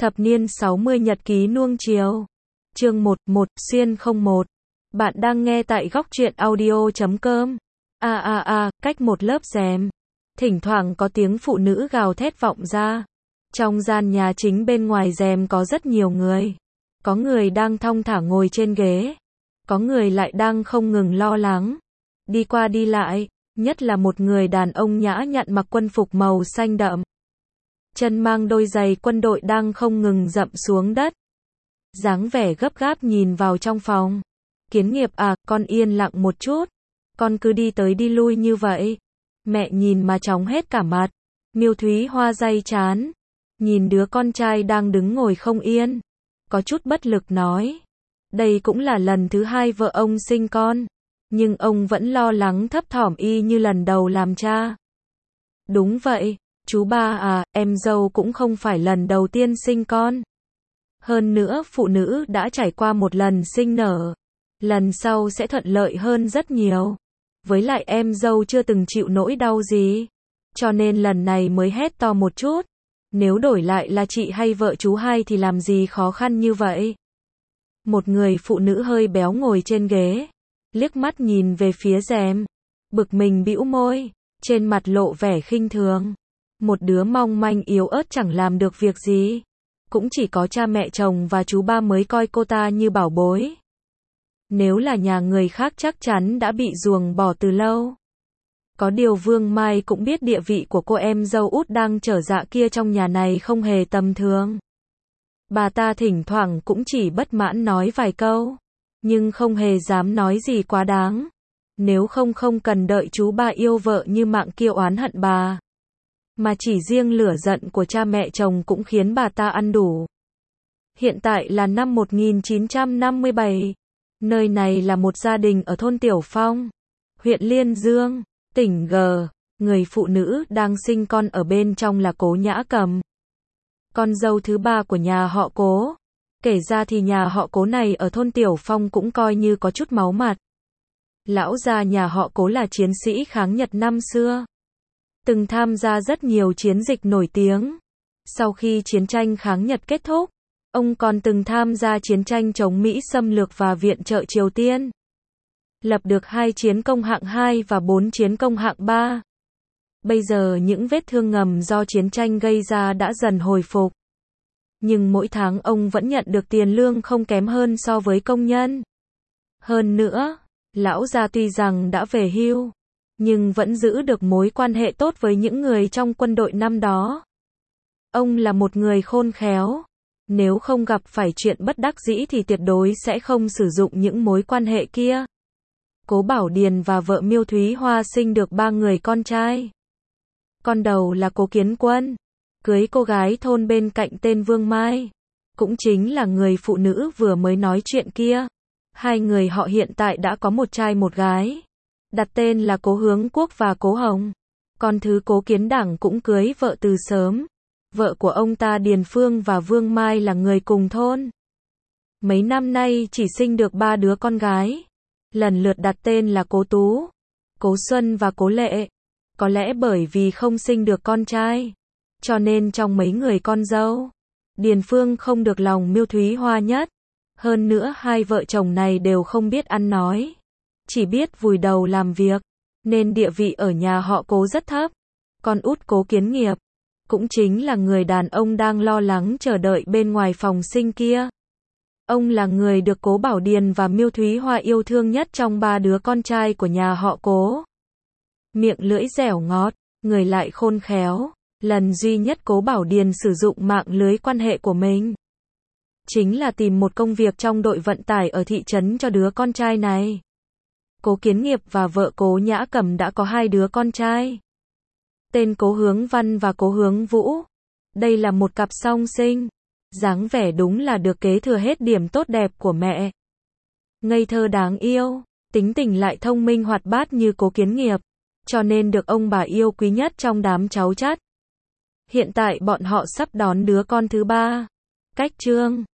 Thập niên 60 nhật ký nuông chiều. Chương 1, xuyên 01. Bạn đang nghe tại góc truyện audio.com. Cách một lớp rèm. Thỉnh thoảng có tiếng phụ nữ gào thét vọng ra. Trong gian nhà chính bên ngoài rèm có rất nhiều người. Có người đang thong thả ngồi trên ghế. Có người lại đang không ngừng lo lắng. Đi qua đi lại, nhất là một người đàn ông nhã nhặn mặc quân phục màu xanh đậm. Chân mang đôi giày quân đội đang không ngừng dậm xuống đất. Dáng vẻ gấp gáp nhìn vào trong phòng. Kiến nghiệp à, con yên lặng một chút. Con cứ đi tới đi lui như vậy. Mẹ nhìn mà chóng hết cả mặt. Miêu Thúy Hoa day chán. Nhìn đứa con trai đang đứng ngồi không yên. Có chút bất lực nói. Đây cũng là lần thứ hai vợ ông sinh con. Nhưng ông vẫn lo lắng thấp thỏm y như lần đầu làm cha. Đúng vậy. Chú ba à, em dâu cũng không phải lần đầu tiên sinh con. Hơn nữa phụ nữ đã trải qua một lần sinh nở. Lần sau sẽ thuận lợi hơn rất nhiều. Với lại em dâu chưa từng chịu nỗi đau gì. Cho nên lần này mới hét to một chút. Nếu đổi lại là chị hay vợ chú hai thì làm gì khó khăn như vậy. Một người phụ nữ hơi béo ngồi trên ghế. Liếc mắt nhìn về phía rèm. Bực mình bĩu môi. Trên mặt lộ vẻ khinh thường. Một đứa mong manh yếu ớt chẳng làm được việc gì. Cũng chỉ có cha mẹ chồng và chú ba mới coi cô ta như bảo bối. Nếu là nhà người khác chắc chắn đã bị ruồng bỏ từ lâu. Có điều Vương Mai cũng biết địa vị của cô em dâu út đang trở dạ kia trong nhà này không hề tầm thường. Bà ta thỉnh thoảng cũng chỉ bất mãn nói vài câu. Nhưng không hề dám nói gì quá đáng. Nếu không cần đợi chú ba yêu vợ như mạng kia oán hận bà. Mà chỉ riêng lửa giận của cha mẹ chồng cũng khiến bà ta ăn đủ. Hiện tại là năm 1957. Nơi này là một gia đình ở thôn Tiểu Phong, huyện Liên Dương, tỉnh G. Người phụ nữ đang sinh con ở bên trong là Cố Nhã Cầm. Con dâu thứ ba của nhà họ Cố. Kể ra thì nhà họ Cố này ở thôn Tiểu Phong cũng coi như có chút máu mặt. Lão gia nhà họ Cố là chiến sĩ kháng Nhật năm xưa. Từng tham gia rất nhiều chiến dịch nổi tiếng. Sau khi chiến tranh kháng Nhật kết thúc, ông còn từng tham gia chiến tranh chống Mỹ xâm lược và viện trợ Triều Tiên. Lập được 2 chiến công hạng 2 và 4 chiến công hạng 3. Bây giờ những vết thương ngầm do chiến tranh gây ra đã dần hồi phục. Nhưng mỗi tháng ông vẫn nhận được tiền lương không kém hơn so với công nhân. Hơn nữa, lão gia tuy rằng đã về hưu, nhưng vẫn giữ được mối quan hệ tốt với những người trong quân đội năm đó. Ông là một người khôn khéo. Nếu không gặp phải chuyện bất đắc dĩ thì tuyệt đối sẽ không sử dụng những mối quan hệ kia. Cố Bảo Điền và vợ Miêu Thúy Hoa sinh được 3 người con trai. Con đầu là Cố Kiến Quân, cưới cô gái thôn bên cạnh tên Vương Mai. Cũng chính là người phụ nữ vừa mới nói chuyện kia. 2 người họ hiện tại đã có một trai một gái. Đặt tên là Cố Hướng Quốc và Cố Hồng. Con thứ Cố Kiến Đảng cũng cưới vợ từ sớm. Vợ của ông ta Điền Phương và Vương Mai là người cùng thôn. Mấy năm nay chỉ sinh được 3 đứa con gái. Lần lượt đặt tên là Cố Tú, Cố Xuân và Cố Lệ. Có lẽ bởi vì không sinh được con trai, cho nên trong mấy người con dâu, Điền Phương không được lòng Miêu Thúy Hoa nhất. Hơn nữa 2 vợ chồng này đều không biết ăn nói. Chỉ biết vùi đầu làm việc, nên địa vị ở nhà họ Cố rất thấp. Con út Cố Kiến Nghiệp, cũng chính là người đàn ông đang lo lắng chờ đợi bên ngoài phòng sinh kia. Ông là người được Cố Bảo Điền và Miêu Thúy Hoa yêu thương nhất trong 3 đứa con trai của nhà họ Cố. Miệng lưỡi dẻo ngọt, người lại khôn khéo. Lần duy nhất Cố Bảo Điền sử dụng mạng lưới quan hệ của mình chính là tìm một công việc trong đội vận tải ở thị trấn cho đứa con trai này. Cố Kiến Nghiệp và vợ Cố Nhã Cầm đã có 2 đứa con trai. Tên Cố Hướng Văn và Cố Hướng Vũ. Đây là một cặp song sinh. Dáng vẻ đúng là được kế thừa hết điểm tốt đẹp của mẹ. Ngây thơ đáng yêu, tính tình lại thông minh hoạt bát như Cố Kiến Nghiệp, cho nên được ông bà yêu quý nhất trong đám cháu chắt. Hiện tại bọn họ sắp đón đứa con thứ 3. Cách Trương,